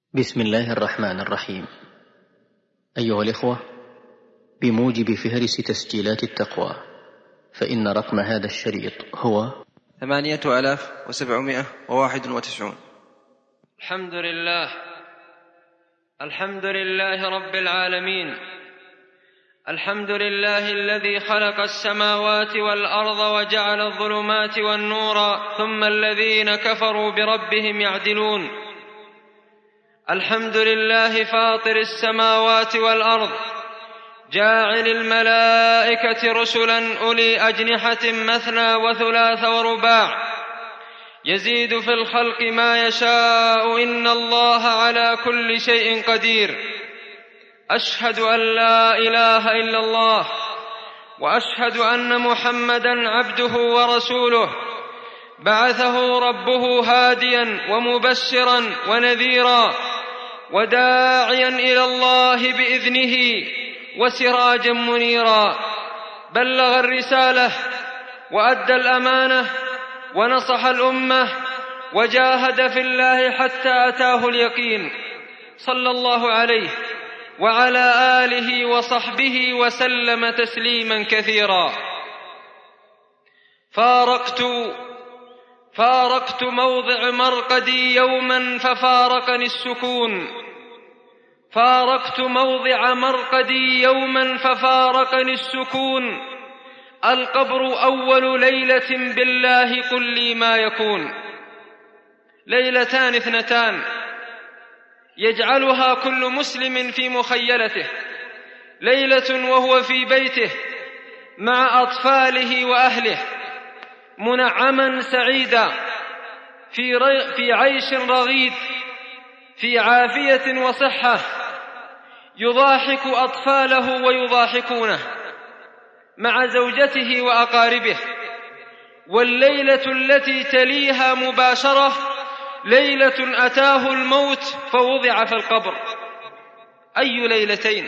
بسم الله الرحمن الرحيم. أيها الإخوة، بموجب فهرس تسجيلات التقوى فإن رقم هذا الشريط هو 8791. الحمد لله رب العالمين. الحمد لله الذي خلق السماوات والأرض وجعل الظلمات والنور ثم الذين كفروا بربهم يعدلون. الحمد لله فاطر السماوات والأرض جاعل الملائكة رسلا أولي أجنحة مثنى وثلاث ورباع يزيد في الخلق ما يشاء إن الله على كل شيء قدير. أشهد أن لا إله إلا الله وأشهد أن محمدا عبده ورسوله بعثه ربه هاديا ومبشرا ونذيرا وداعيا إلى الله بإذنه وسراجا منيرا. بلغ الرسالة وأدى الأمانة ونصح الأمة وجاهد في الله حتى أتاه اليقين، صلى الله عليه وعلى آله وصحبه وسلم تسليما كثيرا. فارقت موضع مرقدي يوما ففارقني السكون. فارقت موضع مرقدي يوما ففارقني السكون. القبر أول ليلة بالله قل لي ما يكون. ليلتان اثنتان يجعلها كل مسلم في مخيلته، ليلة وهو في بيته مع أطفاله وأهله منعما سعيدا في عيش رغيد في عافية وصحة، يضاحك أطفاله ويضاحكونه مع زوجته وأقاربه. والليلة التي تليها مباشرة ليلة أتاه الموت فوضع في القبر. أي ليلتين؟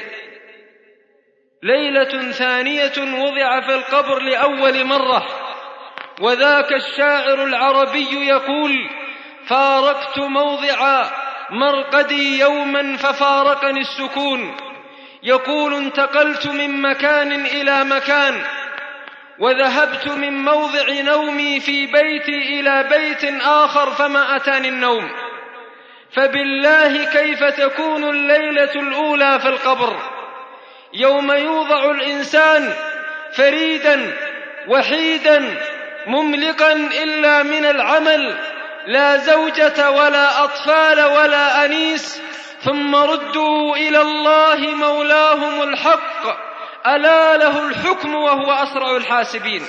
ليلة ثانية وضع في القبر لأول مرة، وذاك الشاعر العربي يقول: فارقت موضع مرقدي يوما ففارقني السكون. يقول: انتقلت من مكان إلى مكان، وذهبت من موضع نومي في بيتي إلى بيت آخر فما أتاني النوم. فبالله كيف تكون الليلة الأولى في القبر، يوم يوضع الإنسان فريدا وحيدا مملقا إلا من العمل، لا زوجة ولا أطفال ولا أنيس، ثم ردوا إلى الله مولاهم الحق ألا له الحكم وهو أسرع الحاسبين.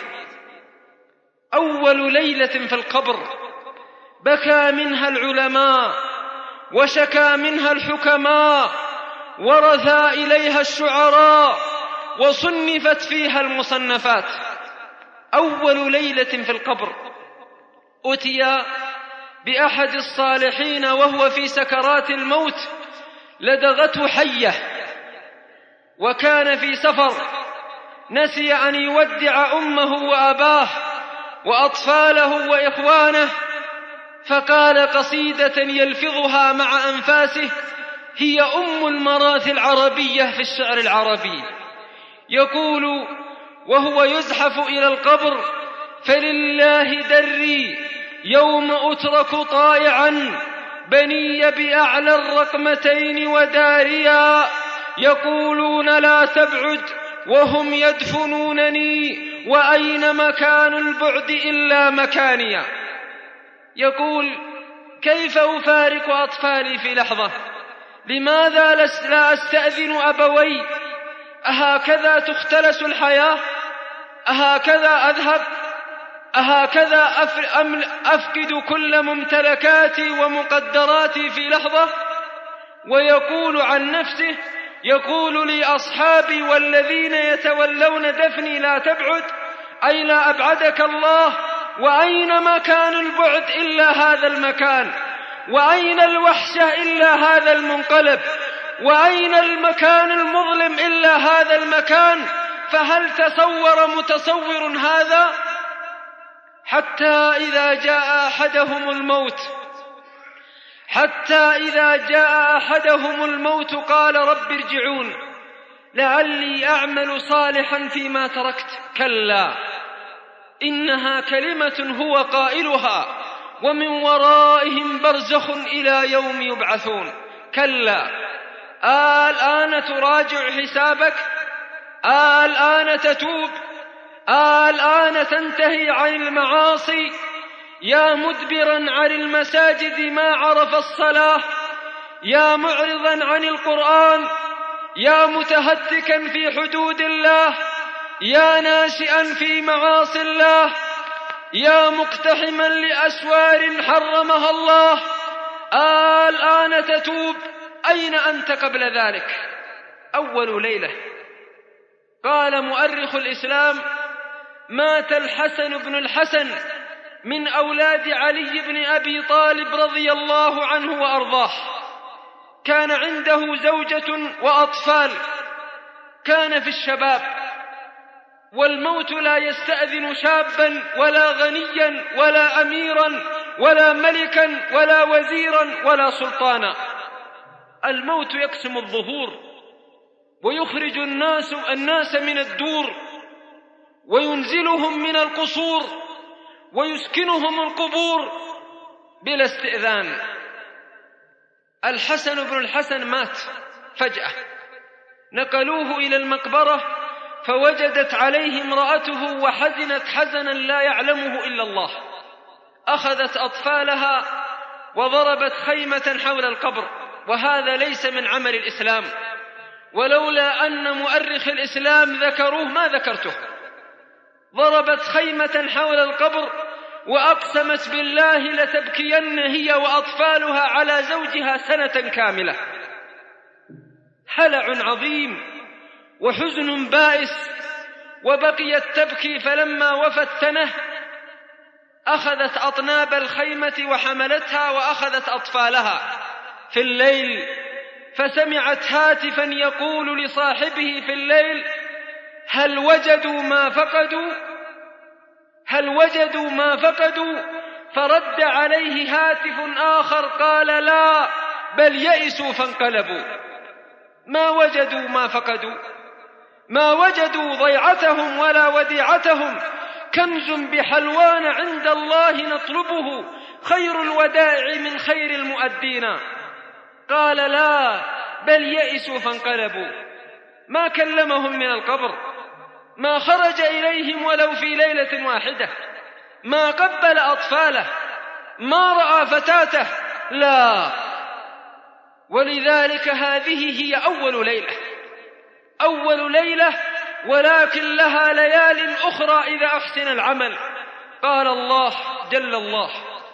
أول ليلة في القبر بكى منها العلماء وشكى منها الحكماء ورثى إليها الشعراء وصنفت فيها المصنفات. أول ليلة في القبر أتي بأحد الصالحين وهو في سكرات الموت، لدغته حية وكان في سفر، نسي أن يودع أمه وأباه وأطفاله وإخوانه، فقال قصيدة يلفظها مع أنفاسه، هي أم المراثي العربية في الشعر العربي. يقول وهو يزحف إلى القبر: فلله دري يوم أترك طائعا بني بأعلى الرقمتين وداريا، يقولون لا تبعد وهم يدفنونني وأين مكان البعد إلا مكانيا. يقول: كيف أفارق أطفالي في لحظة؟ لماذا لا أستأذن أبوي؟ أهكذا تختلس الحياة؟ أهكذا أذهب؟ أهكذا أفقد كل ممتلكاتي ومقدراتي في لحظة؟ ويقول عن نفسه: يقول لي أصحابي والذين يتولون دفني لا تبعد، أي لا أبعدك الله، وأين مكان البعد إلا هذا المكان، وأين الوحشة إلا هذا المنقلب، وأين المكان المظلم إلا هذا المكان، فهل تصور متصور هذا؟ حتى إذا جاء أحدهم الموت قال رب ارجعون لعلي أعمل صالحا فيما تركت. كلا إنها كلمة هو قائلها ومن ورائهم برزخ إلى يوم يبعثون. كلا الآن تراجع حسابك، الآن تتوب، الآن تنتهي عن المعاصي، يا مدبرا عن المساجد ما عرف الصلاة، يا معرضا عن القرآن، يا متهتكا في حدود الله، يا ناشئا في معاصي الله، يا مقتحما لأسوار حرمها الله، الآن تتوب. أين أنت قبل ذلك؟ أول ليلة قال مؤرخ الإسلام: مات الحسن بن الحسن من أولاد علي بن أبي طالب رضي الله عنه وأرضاه، كان عنده زوجة وأطفال، كان في الشباب، والموت لا يستأذن شابا ولا غنيا ولا أميرا ولا ملكا ولا وزيرا ولا سلطانا. الموت يقسم الظهور ويخرج الناس من الدور وينزلهم من القصور ويسكنهم القبور بلا استئذان. الحسن بن الحسن مات فجأة، نقلوه إلى المقبرة فوجدت عليه امرأته وحزنت حزنا لا يعلمه إلا الله، أخذت أطفالها وضربت خيمة حول القبر، وهذا ليس من عمل الإسلام، ولولا أن مؤرخ الإسلام ذكروه ما ذكرته. ضربت خيمة حول القبر وأقسمت بالله لتبكين هي وأطفالها على زوجها سنة كاملة. هلع عظيم وحزن بائس، وبقيت تبكي، فلما وفت سنة أخذت أطناب الخيمة وحملتها وأخذت أطفالها في الليل، فسمعت هاتفا يقول لصاحبه في الليل: هل وجدوا ما فقدوا؟ هل وجدوا ما فقدوا؟ فرد عليه هاتف آخر قال: لا، بل يئسوا فانقلبوا. ما وجدوا ما فقدوا، ما وجدوا ضيعتهم ولا وديعتهم، كنز بحلوان عند الله نطلبه، خير الودائع من خير المؤدين. قال: لا، بل يئسوا فانقلبوا. ما كلمهم من القبر، ما خرج إليهم ولو في ليلة واحدة، ما قبل أطفاله، ما رأى فتاته، لا. ولذلك هذه هي أول ليلة، ولكن لها ليال أخرى إذا أحسن العمل. قال الله جل الله: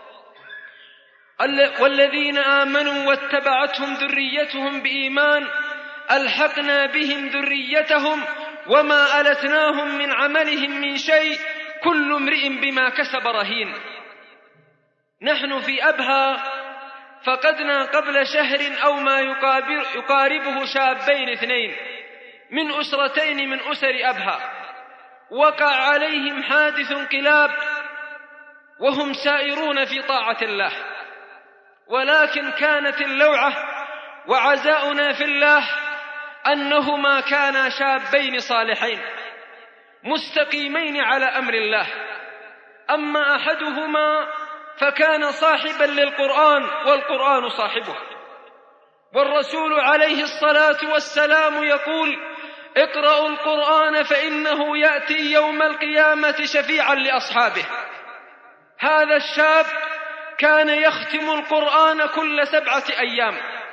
والذين آمنوا واتبعتهم ذريتهم بإيمان ألحقنا بهم ذريتهم وما ألتناهم من عملهم من شيء كل امرئ بما كسب رهين. نحن في أبها فقدنا قبل شهر أو ما يقاربه شابين 2 من أسرتين من أسر أبها، وقع عليهم حادث انقلاب وهم سائرون في طاعة الله، ولكن كانت اللوعة وعزاؤنا في الله أنهما كانا شابين صالحين مستقيمين على أمر الله. أما أحدهما فكان صاحبا للقرآن والقرآن صاحبه، والرسول عليه الصلاة والسلام يقول: اقرأوا القرآن فإنه يأتي يوم القيامة شفيعا لأصحابه. هذا الشاب كان يختم القرآن كل 7 أيام،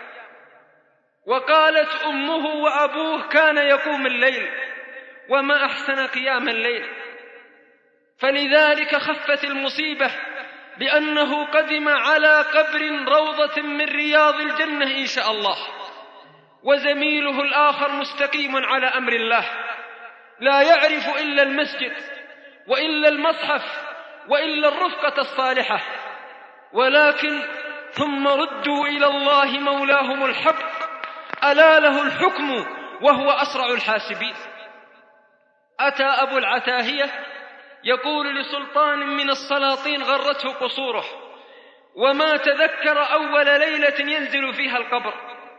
وقالت أمه وأبوه كان يقوم الليل، وما أحسن قيام الليل. فلذلك خفت المصيبة بأنه قدم على قبر روضة من رياض الجنة إن شاء الله، وزميله الآخر مستقيم على أمر الله، لا يعرف إلا المسجد وإلا المصحف وإلا الرفقة الصالحة، ولكن ثم ردوا إلى الله مولاهم الحق، ألا له الحكم وهو أسرع الحاسبين. أتى أبو العتاهية يقول لسلطان من السلاطين غرته قصوره، وما تذكر أول ليلة ينزل فيها القبر،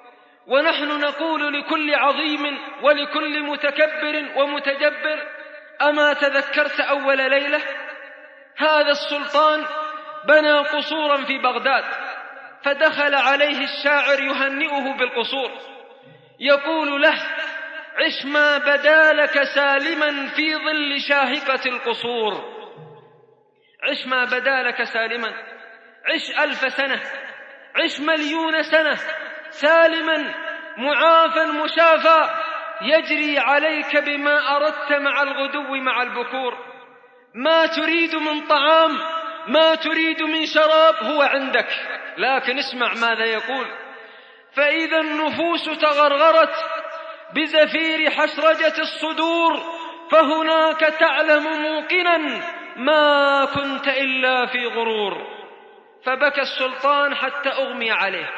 ونحن نقول لكل عظيم ولكل متكبر ومتجبر: أما تذكرت أول ليلة؟ هذا السلطان بنى قصورا في بغداد، فدخل عليه الشاعر يهنئه بالقصور، يقول له: عش ما بدا لك سالما في ظل شاهقة القصور. عش ما بدا لك سالما، عش 1000 سنة، عش 1,000,000 سنة سالما معافا مشافى، يجري عليك بما أردت مع الغدو مع البكور. ما تريد من طعام، ما تريد من شراب هو عندك، لكن اسمع ماذا يقول: فإذا النفوس تغرغرت بزفير حشرجة الصدور، فهناك تعلم موقنا ما كنت إلا في غرور. فبكى السلطان حتى أغمي عليه.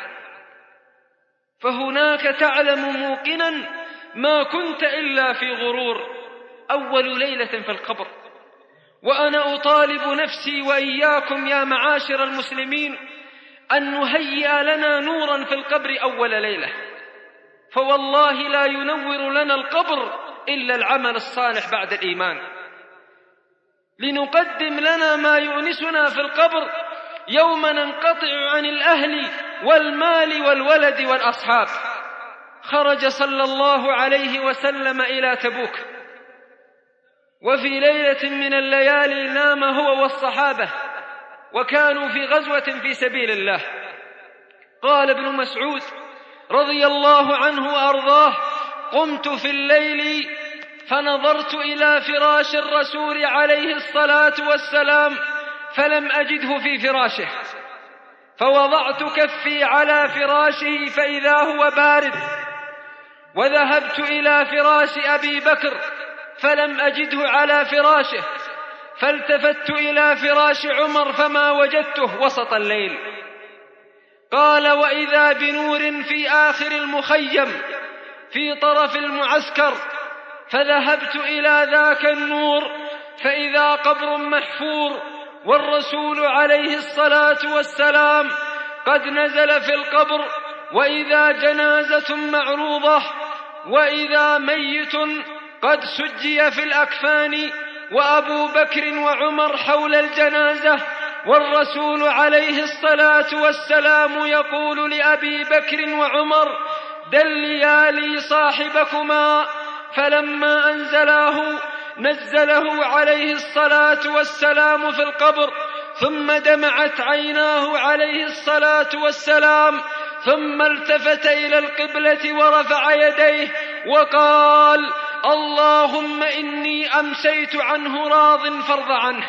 فهناك تعلم موقنا ما كنت إلا في غرور. أول ليلة في القبر، وأنا أطالب نفسي وإياكم يا معاشر المسلمين أن نهيئ لنا نورا في القبر أول ليلة، فوالله لا ينور لنا القبر إلا العمل الصالح بعد الإيمان. لنقدم لنا ما يؤنسنا في القبر يوم ننقطع عن الأهل والمال والولد والأصحاب. خرج صلى الله عليه وسلم إلى تبوك، وفي ليلة من الليالي نام هو والصحابة، وكانوا في غزوة في سبيل الله. قال ابن مسعود رضي الله عنه وأرضاه: قمت في الليل فنظرت إلى فراش الرسول عليه الصلاة والسلام فلم أجده في فراشه، فوضعت كفي على فراشه فإذا هو بارد، وذهبت إلى فراش أبي بكر فلم أجده على فراشه، فالتفت إلى فراش عمر فما وجدته وسط الليل. قال: وإذا بنور في آخر المخيم في طرف المعسكر، فذهبت إلى ذاك النور فإذا قبر محفور، والرسول عليه الصلاة والسلام قد نزل في القبر، وإذا جنازة معروضة، وإذا ميت قد سجي في الأكفان، وأبو بكر وعمر حول الجنازة، والرسول عليه الصلاة والسلام يقول لأبي بكر وعمر: دليا لي صاحبكما. فلما نزله عليه الصلاة والسلام في القبر، ثم دمعت عيناه عليه الصلاة والسلام، ثم التفت إلى القبلة ورفع يديه وقال: اللهم إني أمسيت عنه راض فارض عنه.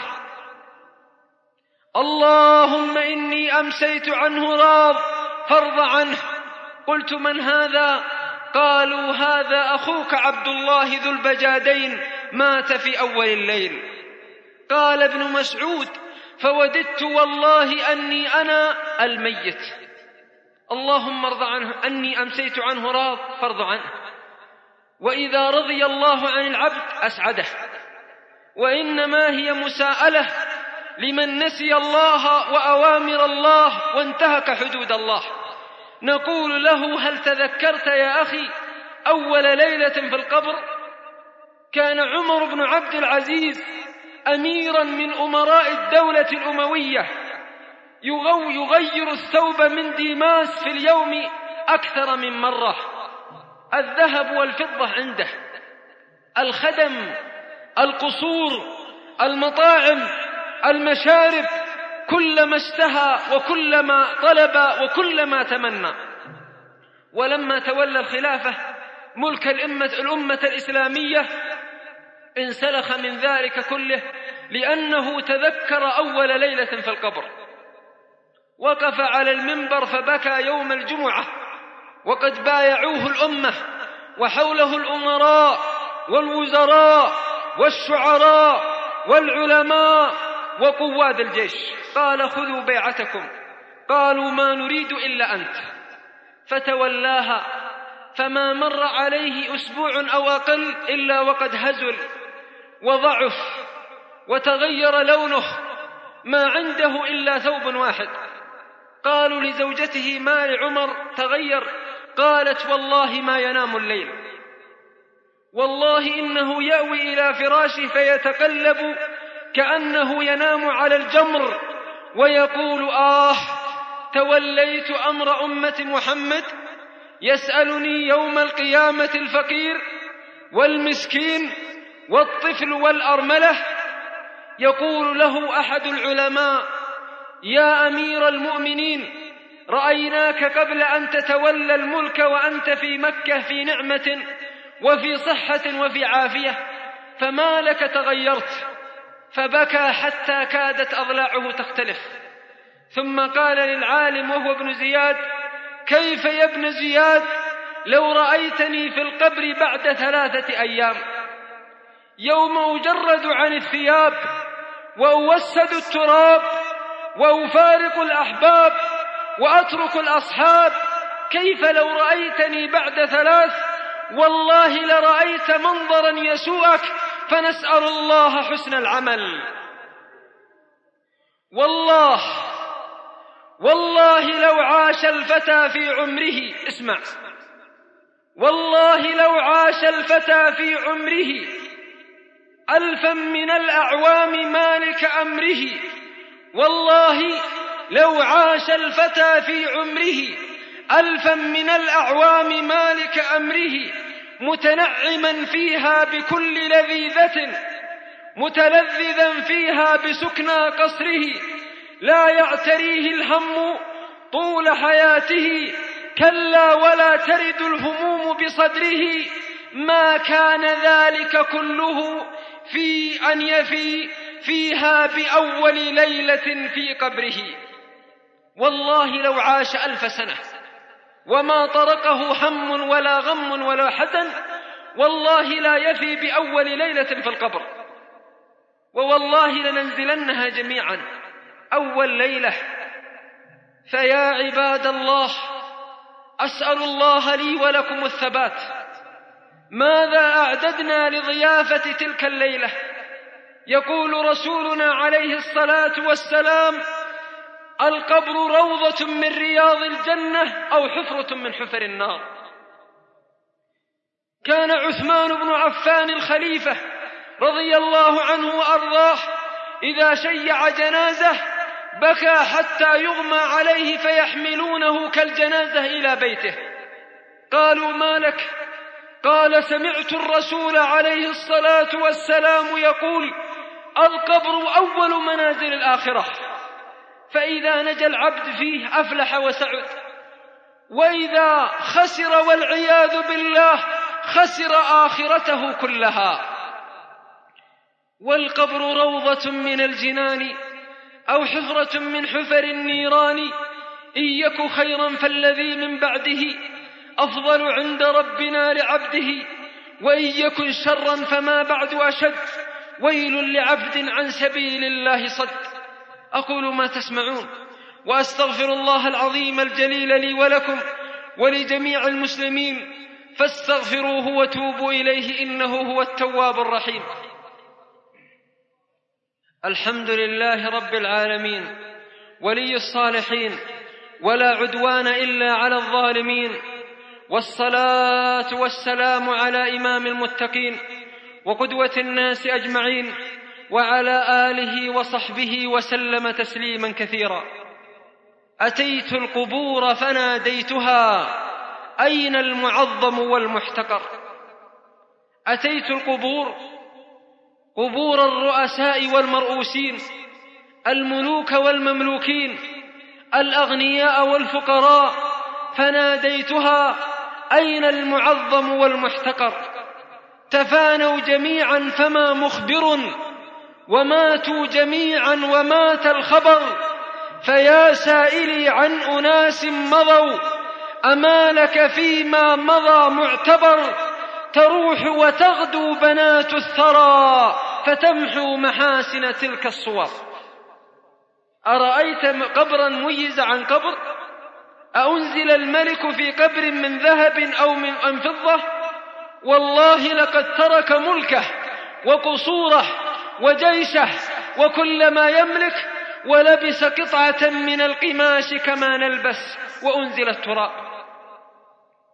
اللهم إني أمسيت عنه راض فارض عنه. قلت: من هذا؟ قالوا: هذا أخوك عبد الله ذو البجادين، مات في أول الليل. قال ابن مسعود: فوددت والله أني أنا الميت. اللهم ارض عنه، أني أمسيت عنه راض فارض عنه. وإذا رضي الله عن العبد أسعده، وإنما هي مساءلة لمن نسي الله وأوامر الله وانتهك حدود الله. نقول له: هل تذكرت يا أخي أول ليلة في القبر؟ كان عمر بن عبد العزيز أميرا من أمراء الدولة الأموية، يغير الثوب من ديماس في اليوم أكثر من مرة. الذهب والفضة عنده، الخدم، القصور، المطاعم، المشارب، كلما اشتهى وكلما طلب وكلما تمنى. ولما تولى الخلافة ملك الأمة الإسلامية انسلخ من ذلك كله، لأنه تذكر أول ليلة في القبر. وقف على المنبر فبكى يوم الجمعة، وقد بايعوه الأمة، وحوله الأمراء والوزراء والشعراء والعلماء وقواد الجيش. قال: خذوا بيعتكم. قالوا: ما نريد إلا أنت. فتولاها، فما مر عليه أسبوع أو أقل إلا وقد هزل وضعف وتغير لونه، ما عنده إلا ثوب واحد. قالوا لزوجته: ما لعمر تغير؟ قالت: والله ما ينام الليل، والله إنه يأوي إلى فراشه فيتقلب كأنه ينام على الجمر ويقول: توليت أمر أمة محمد، يسألني يوم القيامة الفقير والمسكين والطفل والأرملة. يقول له أحد العلماء: يا أمير المؤمنين، رأيناك قبل أن تتولى الملك وأنت في مكة في نعمة وفي صحة وفي عافية، فما لك تغيرت؟ فبكى حتى كادت أضلاعه تختلف، ثم قال للعالم وهو ابن زياد: كيف يا ابن زياد لو رأيتني في القبر بعد 3 أيام، يوم أجرد عن الثياب وأوسد التراب وأفارق الأحباب وأترك الأصحاب، كيف لو رأيتني بعد 3؟ والله لرأيت منظرا يسوءك، فنسأل الله حسن العمل. والله لو عاش الفتى في عمره، اسمع، والله لو عاش الفتى في عمره 1000 من الأعوام مالك أمره، والله لو عاش الفتى في عمره 1000 من الأعوام مالك أمره، متنعما فيها بكل لذيذة، متلذذا فيها بسكنى قصره، لا يعتريه الهم طول حياته، كلا ولا ترد الهموم بصدره، ما كان ذلك كله في أن يفي فيها بأول ليلة في قبره. والله لو عاش 1000 سنة وما طرقه هم ولا غم ولا حزن، والله لا يفي بأول ليلة في القبر، ووالله لننزلنها جميعا أول ليلة. فيا عباد الله، أسأل الله لي ولكم الثبات. ماذا أعددنا لضيافة تلك الليلة؟ يقول رسولنا عليه الصلاة والسلام: القبر روضة من رياض الجنة أو حفرة من حفر النار. كان عثمان بن عفان الخليفة رضي الله عنه وأرضاه إذا شيع جنازة بكى حتى يغمى عليه فيحملونه كالجنازة إلى بيته. قالوا: ما لك؟ قال: سمعت الرسول عليه الصلاة والسلام يقول: القبر أول منازل الآخرة، فإذا نجا العبد فيه أفلح وسعد، وإذا خسر والعياذ بالله خسر آخرته كلها. والقبر روضة من الجنان أو حفرة من حفر النيران، إن يك خيرا فالذي من بعده أفضل عند ربنا لعبده، وإن يكن شرا فما بعد أشد، ويل لعبد عن سبيل الله صد. أقول ما تسمعون وأستغفر الله العظيم الجليل لي ولكم ولجميع المسلمين، فاستغفروه وتوبوا إليه إنه هو التواب الرحيم. الحمد لله رب العالمين ولي الصالحين، ولا عدوان إلا على الظالمين، والصلاة والسلام على إمام المتقين وقدوة الناس أجمعين، وعلى آله وصحبه وسلم تسليما كثيرا. أتيت القبور فناديتها: أين المعظم والمحتقر؟ أتيت القبور، قبور الرؤساء والمرؤوسين، الملوك والمملوكين، الأغنياء والفقراء، فناديتها: أين المعظم والمحتقر؟ تفانوا جميعا فما مخبر، وماتوا جميعا ومات الخبر. فيا سائلي عن أناس مضوا، أما لك فيما مضى معتبر؟ تروح وتغدو بنات الثرى، فتمحو محاسن تلك الصور. أرأيت قبرا ميز عن قبر؟ أأنزل الملك في قبر من ذهب أو من فضة؟ والله لقد ترك ملكه وقصوره وجيشه وكل ما يملك، ولبس قطعة من القماش كما نلبس، وأنزل التراب.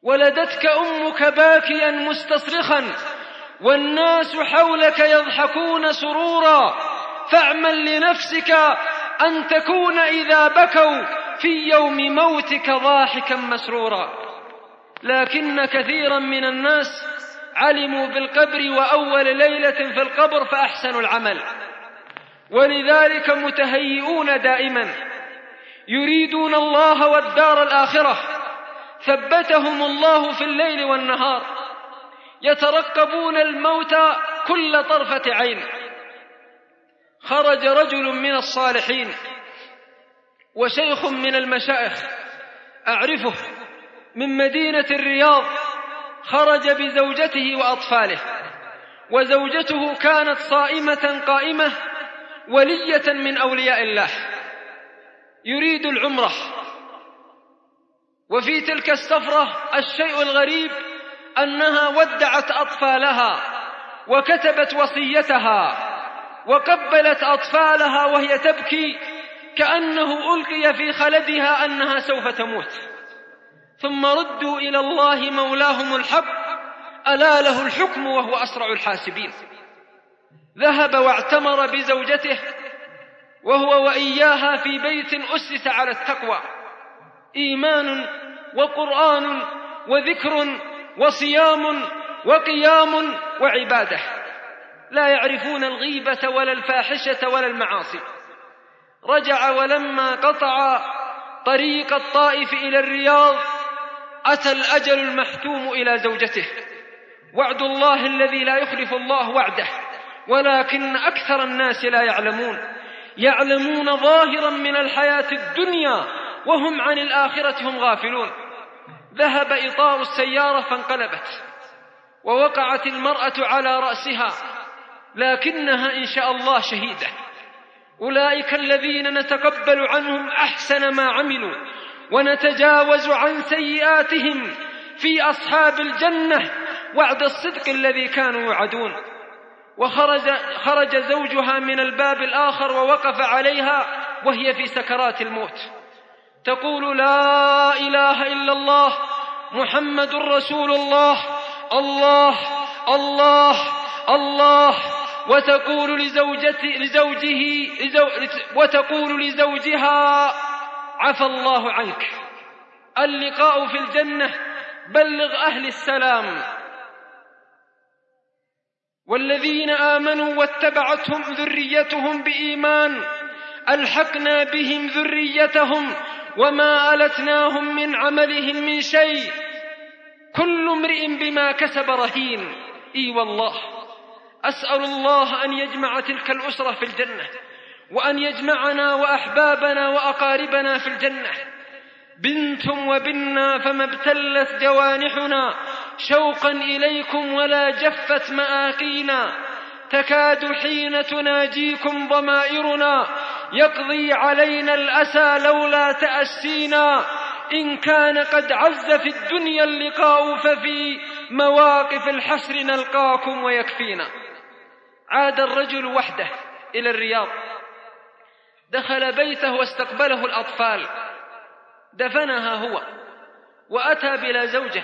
ولدتك أمك باكيا مستصرخا والناس حولك يضحكون سرورا، فاعمل لنفسك أن تكون إذا بكوا في يوم موتك ضاحكا مسرورا. لكن كثيرا من الناس علموا بالقبر وأول ليلة في القبر فأحسنوا العمل، ولذلك متهيئون دائما، يريدون الله والدار الآخرة، ثبتهم الله في الليل والنهار، يترقبون الموت كل طرفة عين. خرج رجل من الصالحين وشيخ من المشايخ أعرفه من مدينة الرياض، خرج بزوجته وأطفاله، وزوجته كانت صائمة قائمة ولية من أولياء الله، يريد العمرة. وفي تلك السفرة الشيء الغريب أنها ودعت أطفالها وكتبت وصيتها وقبلت أطفالها وهي تبكي كأنه ألقي في خلدها أنها سوف تموت، ثم ردوا إلى الله مولاهم الحق، ألا له الحكم وهو أسرع الحاسبين. ذهب واعتمر بزوجته وهو وإياها في بيت أسس على التقوى، إيمان وقرآن وذكر وصيام وقيام وعبادة، لا يعرفون الغيبة ولا الفاحشة ولا المعاصي. رجع ولما قطع طريق الطائف إلى الرياض أتى الأجل المحتوم إلى زوجته، وعد الله الذي لا يخلف الله وعده، ولكن أكثر الناس لا يعلمون ظاهرا من الحياة الدنيا وهم عن الآخرة هم غافلون. ذهب إطار السيارة فانقلبت ووقعت المرأة على رأسها، لكنها إن شاء الله شهيدة. أولئك الذين نتقبل عنهم أحسن ما عملوا ونتجاوز عن سيئاتهم في أصحاب الجنة وعد الصدق الذي كانوا يوعدون. وخرج زوجها من الباب الآخر ووقف عليها وهي في سكرات الموت تقول: لا إله إلا الله محمد رسول الله، الله الله الله. وتقول لزوجها: عفى الله عنك. اللقاء في الجنة، بلغ أهل السلام. والذين آمنوا واتبعتهم ذريتهم بإيمان ألحقنا بهم ذريتهم وما ألتناهم من عملهم من شيء، كل امرئ بما كسب رهين. إي والله أسأل الله أن يجمع تلك الأسرة في الجنة، وأن يجمعنا وأحبابنا وأقاربنا في الجنة. بنتم وبنا فما ابتلت جوانحنا شوقا إليكم ولا جفت مآقينا، تكاد حين تناجيكم ضمائرنا يقضي علينا الأسى لولا تأسينا. إن كان قد عز في الدنيا اللقاء ففي مواقف الحشر نلقاكم ويكفينا. عاد الرجل وحده إلى الرياض، دخل بيته واستقبله الأطفال، دفنها هو وأتى بلا زوجة،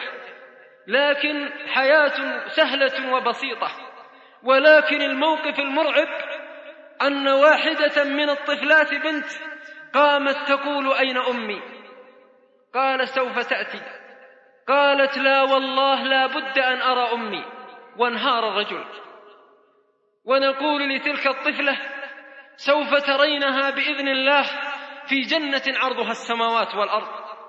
لكن حياة سهلة وبسيطة. ولكن الموقف المرعب أن واحدة من الطفلات بنت قامت تقول: أين أمي؟ قال: سوف تأتي. قالت: لا والله لا بد أن أرى أمي. وانهار الرجل. ونقول لتلك الطفلة: سوف ترينها بإذن الله في جنة عرضها السماوات والأرض،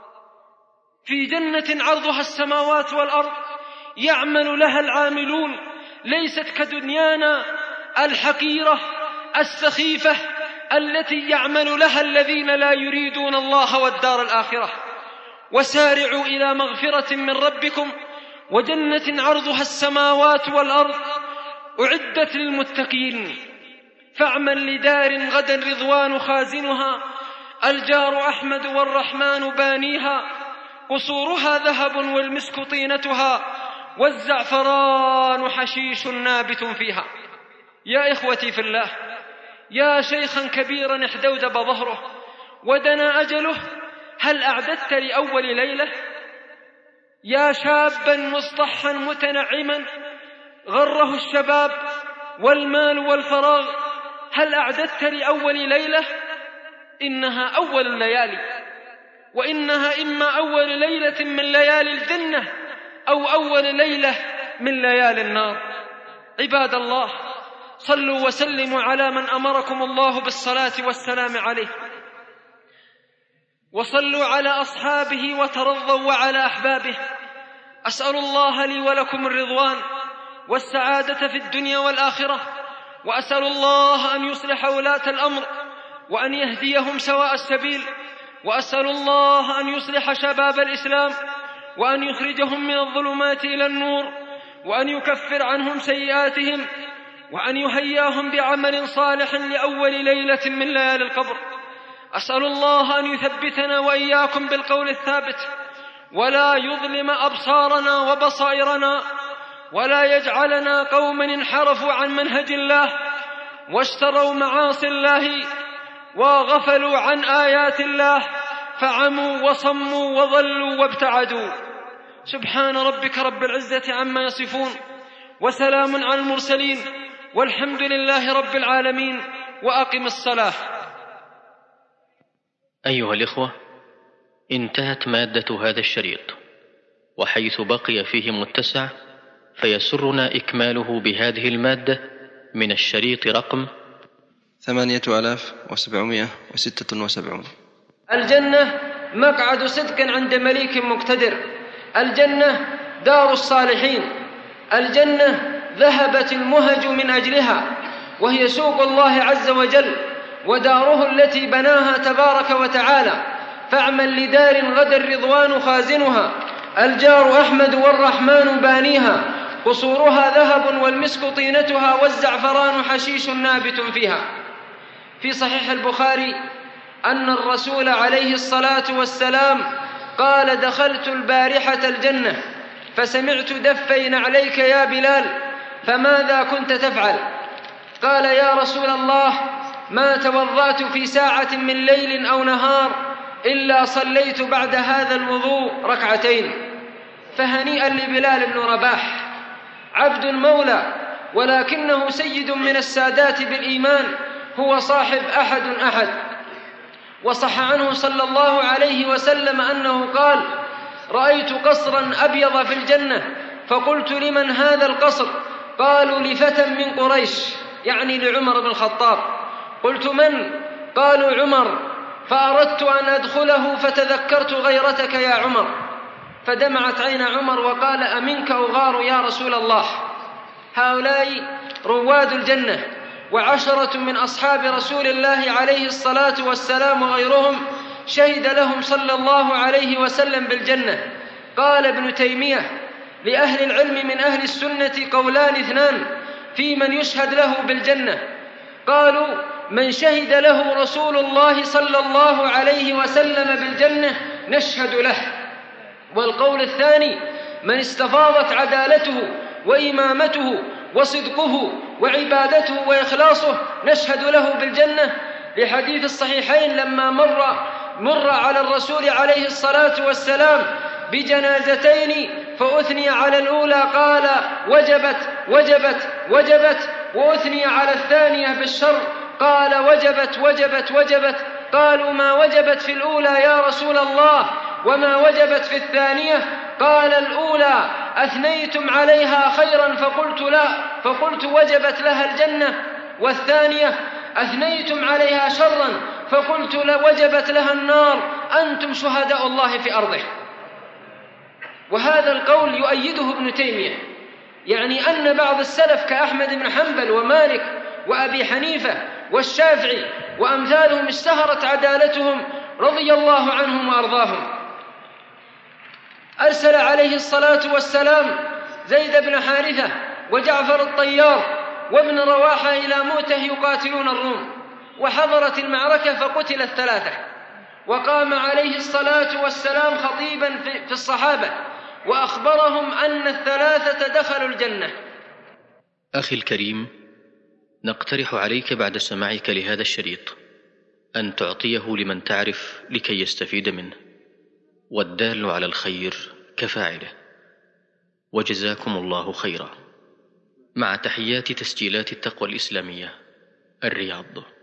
في جنة عرضها السماوات والأرض يعمل لها العاملون، ليست كدنيانا الحقيرة السخيفة التي يعمل لها الذين لا يريدون الله والدار الآخرة. وسارعوا إلى مغفرة من ربكم وجنة عرضها السماوات والأرض أعدت للمتقين. فاعمل لدار غدا رضوان خازنها، الجار أحمد والرحمن بانيها، قصورها ذهب والمسك طينتها، والزعفران حشيش نابت فيها. يا إخوتي في الله، يا شيخا كبيرا احدودب ظهره ودنا أجله، هل أعددت لأول ليلة؟ يا شابا مصطحا متنعما غره الشباب والمال والفراغ، هل أعددت لأول ليلة؟ إنها أول الليالي، وإنها إما أول ليلة من ليالي الجنة أو أول ليلة من ليالي النار. عباد الله، صلوا وسلموا على من أمركم الله بالصلاة والسلام عليه، وصلوا على أصحابه وترضوا وعلى أحبابه. أسأل الله لي ولكم الرضوان والسعادة في الدنيا والآخرة، وأسأل الله أن يصلح ولاة الأمر وأن يهديهم سواء السبيل، وأسأل الله أن يصلح شباب الإسلام وأن يخرجهم من الظلمات إلى النور، وأن يكفر عنهم سيئاتهم، وأن يهياهم بعمل صالح لأول ليلة من ليالي القبر. أسأل الله أن يثبتنا وإياكم بالقول الثابت، ولا يظلم أبصارنا وبصائرنا، ولا يجعلنا قوما انحرفوا عن منهج الله واشتروا معاصي الله وغفلوا عن آيات الله فعموا وصموا وضلوا وابتعدوا. سبحان ربك رب العزة عما يصفون، وسلام على المرسلين، والحمد لله رب العالمين. وأقم الصلاة. أيها الإخوة، انتهت مادة هذا الشريط، وحيث بقي فيه متسع فيسرنا إكماله بهذه المادة من الشريط رقم 8776. الجنة مقعد صدق عند مليك مقتدر، الجنة دار الصالحين، الجنة ذهبت المهج من أجلها، وهي سوق الله عز وجل وداره التي بناها تبارك وتعالى. فاعمل لدار غدا الرضوان خازنها، الجار أحمد والرحمن بانيها، قصورها ذهب والمسك طينتها، والزعفران حشيش نابت فيها. في صحيح البخاري أن الرسول عليه الصلاة والسلام قال: دخلت البارحة الجنة فسمعت دفين عليك يا بلال، فماذا كنت تفعل؟ قال: يا رسول الله، ما توضأت في ساعة من ليل أو نهار إلا صليت بعد هذا الوضوء ركعتين. فهنيئا لبلال بن رباح، عبد مولى ولكنه سيد من السادات بالإيمان، هو صاحب أحد. وصح عنه صلى الله عليه وسلم أنه قال: رأيت قصرا أبيض في الجنة، فقلت: لمن هذا القصر؟ قالوا: لفتى من قريش، يعني لعمر بن الخطاب. قلت: من؟ قالوا: عمر. فأردت أن أدخله فتذكرت غيرتك يا عمر، فدمعت عين عمر وقال: أمنك أغار يا رسول الله؟ هؤلاء رواد الجنة، وعشرة من أصحاب رسول الله عليه الصلاة والسلام وغيرهم شهد لهم صلى الله عليه وسلم بالجنة. قال ابن تيمية: لأهل العلم من أهل السنة قولان اثنان في من يشهد له بالجنة. قالوا: من شهد له رسول الله صلى الله عليه وسلم بالجنة نشهد له. والقول الثاني: من استفاضت عدالته وإمامته وصدقه وعبادته وإخلاصه نشهد له بالجنة، لحديث الصحيحين لما مر على الرسول عليه الصلاة والسلام بجنازتين فأثني على الأولى قال: وجبت وجبت وجبت، وأثني على الثانية بالشر قال: وجبت وجبت وجبت. قالوا: ما وجبت في الأولى يا رسول الله وما وجبت في الثانية؟ قال: الأولى أثنيتم عليها خيرا فقلت لا، فقلت وجبت لها الجنة، والثانية أثنيتم عليها شرا فقلت وجبت لها النار، أنتم شهداء الله في أرضه. وهذا القول يؤيده ابن تيمية، يعني أن بعض السلف كأحمد بن حنبل ومالك وأبي حنيفة والشافعي وأمثالهم اشتهرت عدالتهم رضي الله عنهم وأرضاهم. أرسل عليه الصلاة والسلام زيد بن حارثة وجعفر الطيار وابن رواحة إلى موته يقاتلون الروم، وحضرت المعركة فقتل الثلاثة، وقام عليه الصلاة والسلام خطيبا في الصحابة وأخبرهم أن الثلاثة دخلوا الجنة. أخي الكريم، نقترح عليك بعد سماعك لهذا الشريط أن تعطيه لمن تعرف لكي يستفيد منه، والدال على الخير كفاعله. وجزاكم الله خيرا. مع تحيات تسجيلات التقوى الإسلامية، الرياض.